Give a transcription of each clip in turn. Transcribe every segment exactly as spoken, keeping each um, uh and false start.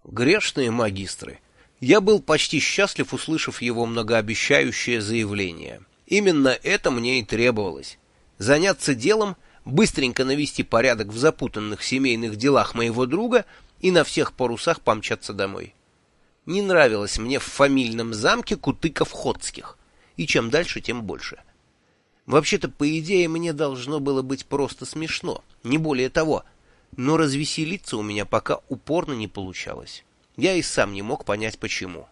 Грешные магистры. Я был почти счастлив, услышав его многообещающее заявление. Именно это мне и требовалось. Заняться делом, быстренько навести порядок в запутанных семейных делах моего друга и на всех парусах помчаться домой. Не нравилось мне в фамильном замке Кутыков-Ходских, и чем дальше, тем больше. Вообще-то, по идее, мне должно было быть просто смешно, не более того, но развеселиться у меня пока упорно не получалось. Я и сам не мог понять, почему.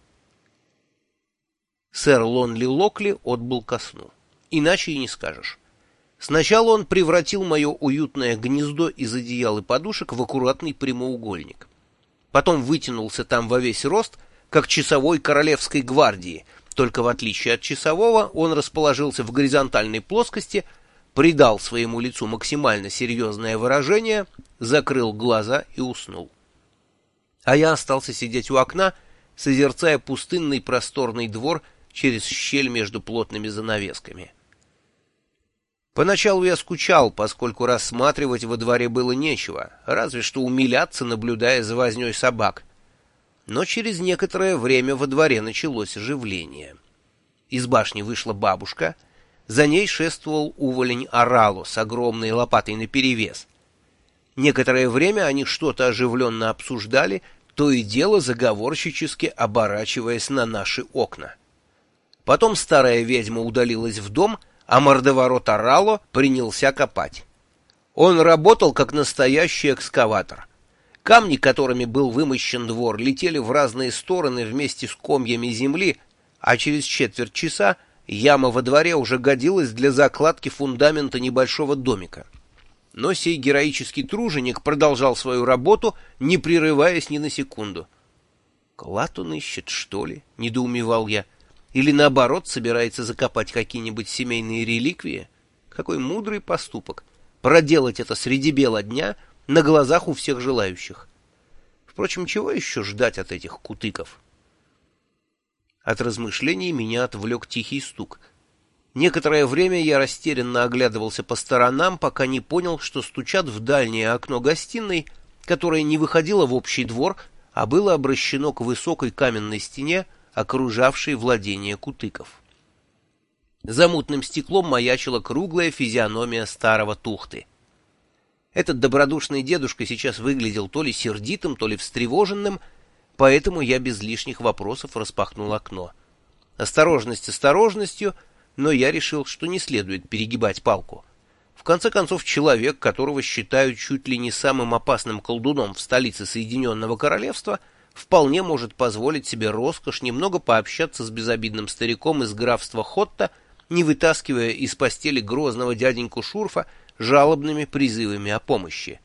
Сэр Лонли Локли отбыл ко сну. Иначе и не скажешь. Сначала он превратил мое уютное гнездо из одеял и подушек в аккуратный прямоугольник. Потом вытянулся там во весь рост, как часовой королевской гвардии, только в отличие от часового он расположился в горизонтальной плоскости, придал своему лицу максимально серьезное выражение, закрыл глаза и уснул. А я остался сидеть у окна, созерцая пустынный просторный двор через щель между плотными занавесками. Поначалу я скучал, поскольку рассматривать во дворе было нечего, разве что умиляться, наблюдая за вознёй собак. Но через некоторое время во дворе началось оживление. Из башни вышла бабушка, за ней шествовал уволень Орало с огромной лопатой наперевес. Некоторое время они что-то оживленно обсуждали, то и дело заговорщически оборачиваясь на наши окна. Потом старая ведьма удалилась в дом, а мордоворот Орало принялся копать. Он работал как настоящий экскаватор. Камни, которыми был вымощен двор, летели в разные стороны вместе с комьями земли, а через четверть часа яма во дворе уже годилась для закладки фундамента небольшого домика. Но сей героический труженик продолжал свою работу, не прерываясь ни на секунду. «Клад он ищет, что ли?» — недоумевал я. «Или, наоборот, собирается закопать какие-нибудь семейные реликвии? Какой мудрый поступок! Проделать это среди бела дня на глазах у всех желающих. Впрочем, чего еще ждать от этих кутыков?» От размышлений меня отвлек тихий стук. Некоторое время я растерянно оглядывался по сторонам, пока не понял, что стучат в дальнее окно гостиной, которое не выходило в общий двор, а было обращено к высокой каменной стене, окружавшей владение кутыков. За мутным стеклом маячила круглая физиономия старого Тухты. Этот добродушный дедушка сейчас выглядел то ли сердитым, то ли встревоженным, поэтому я без лишних вопросов распахнул окно. Осторожность осторожностью, но я решил, что не следует перегибать палку. В конце концов, человек, которого считают чуть ли не самым опасным колдуном в столице Соединенного Королевства, вполне может позволить себе роскошь немного пообщаться с безобидным стариком из графства Хотта, не вытаскивая из постели грозного дяденьку Шурфа жалобными призывами о помощи.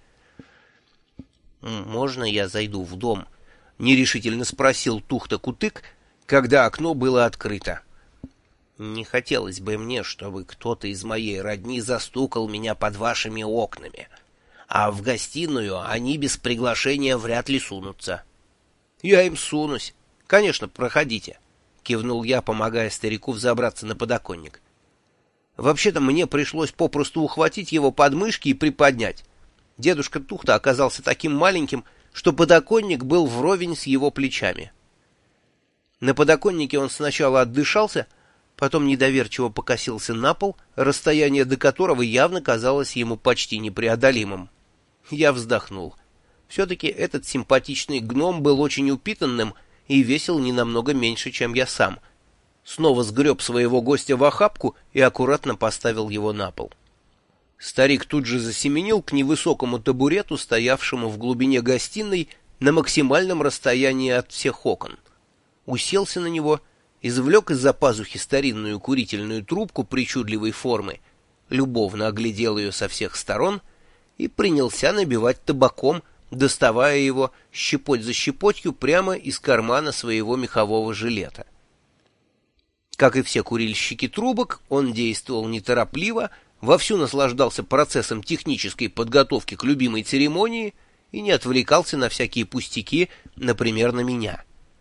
«Можно я зайду в дом?» — нерешительно спросил Тухта-Кутык, когда окно было открыто. «Не хотелось бы мне, чтобы кто-то из моей родни застукал меня под вашими окнами, а в гостиную они без приглашения вряд ли сунутся». «Я им сунусь. Конечно, проходите», — кивнул я, помогая старику взобраться на подоконник. Вообще-то мне пришлось попросту ухватить его подмышки и приподнять. Дедушка Тухта оказался таким маленьким, что подоконник был вровень с его плечами. На подоконнике он сначала отдышался, потом недоверчиво покосился на пол, расстояние до которого явно казалось ему почти непреодолимым. Я вздохнул. Все-таки этот симпатичный гном был очень упитанным и весил не намного меньше, чем я сам. Снова сгреб своего гостя в охапку и аккуратно поставил его на пол. Старик тут же засеменил к невысокому табурету, стоявшему в глубине гостиной на максимальном расстоянии от всех окон. Уселся на него, извлек из-за пазухи старинную курительную трубку причудливой формы, любовно оглядел ее со всех сторон и принялся набивать табаком, доставая его щепоть за щепотью прямо из кармана своего мехового жилета. Как и все курильщики трубок, он действовал неторопливо, вовсю наслаждался процессом технической подготовки к любимой церемонии и не отвлекался на всякие пустяки, например, на меня.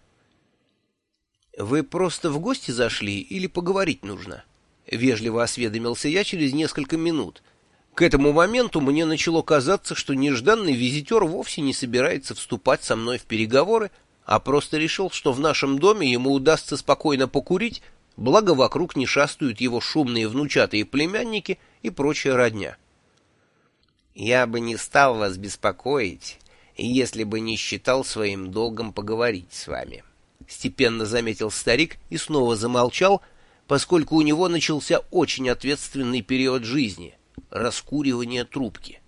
«Вы просто в гости зашли или поговорить нужно?» — вежливо осведомился я через несколько минут, К этому моменту мне начало казаться, что нежданный визитер вовсе не собирается вступать со мной в переговоры, а просто решил, что в нашем доме ему удастся спокойно покурить, благо вокруг не шастают его шумные внучатые племянники и прочая родня. «Я бы не стал вас беспокоить, если бы не считал своим долгом поговорить с вами», — степенно заметил старик и снова замолчал, поскольку у него начался очень ответственный период жизни — раскуривание трубки.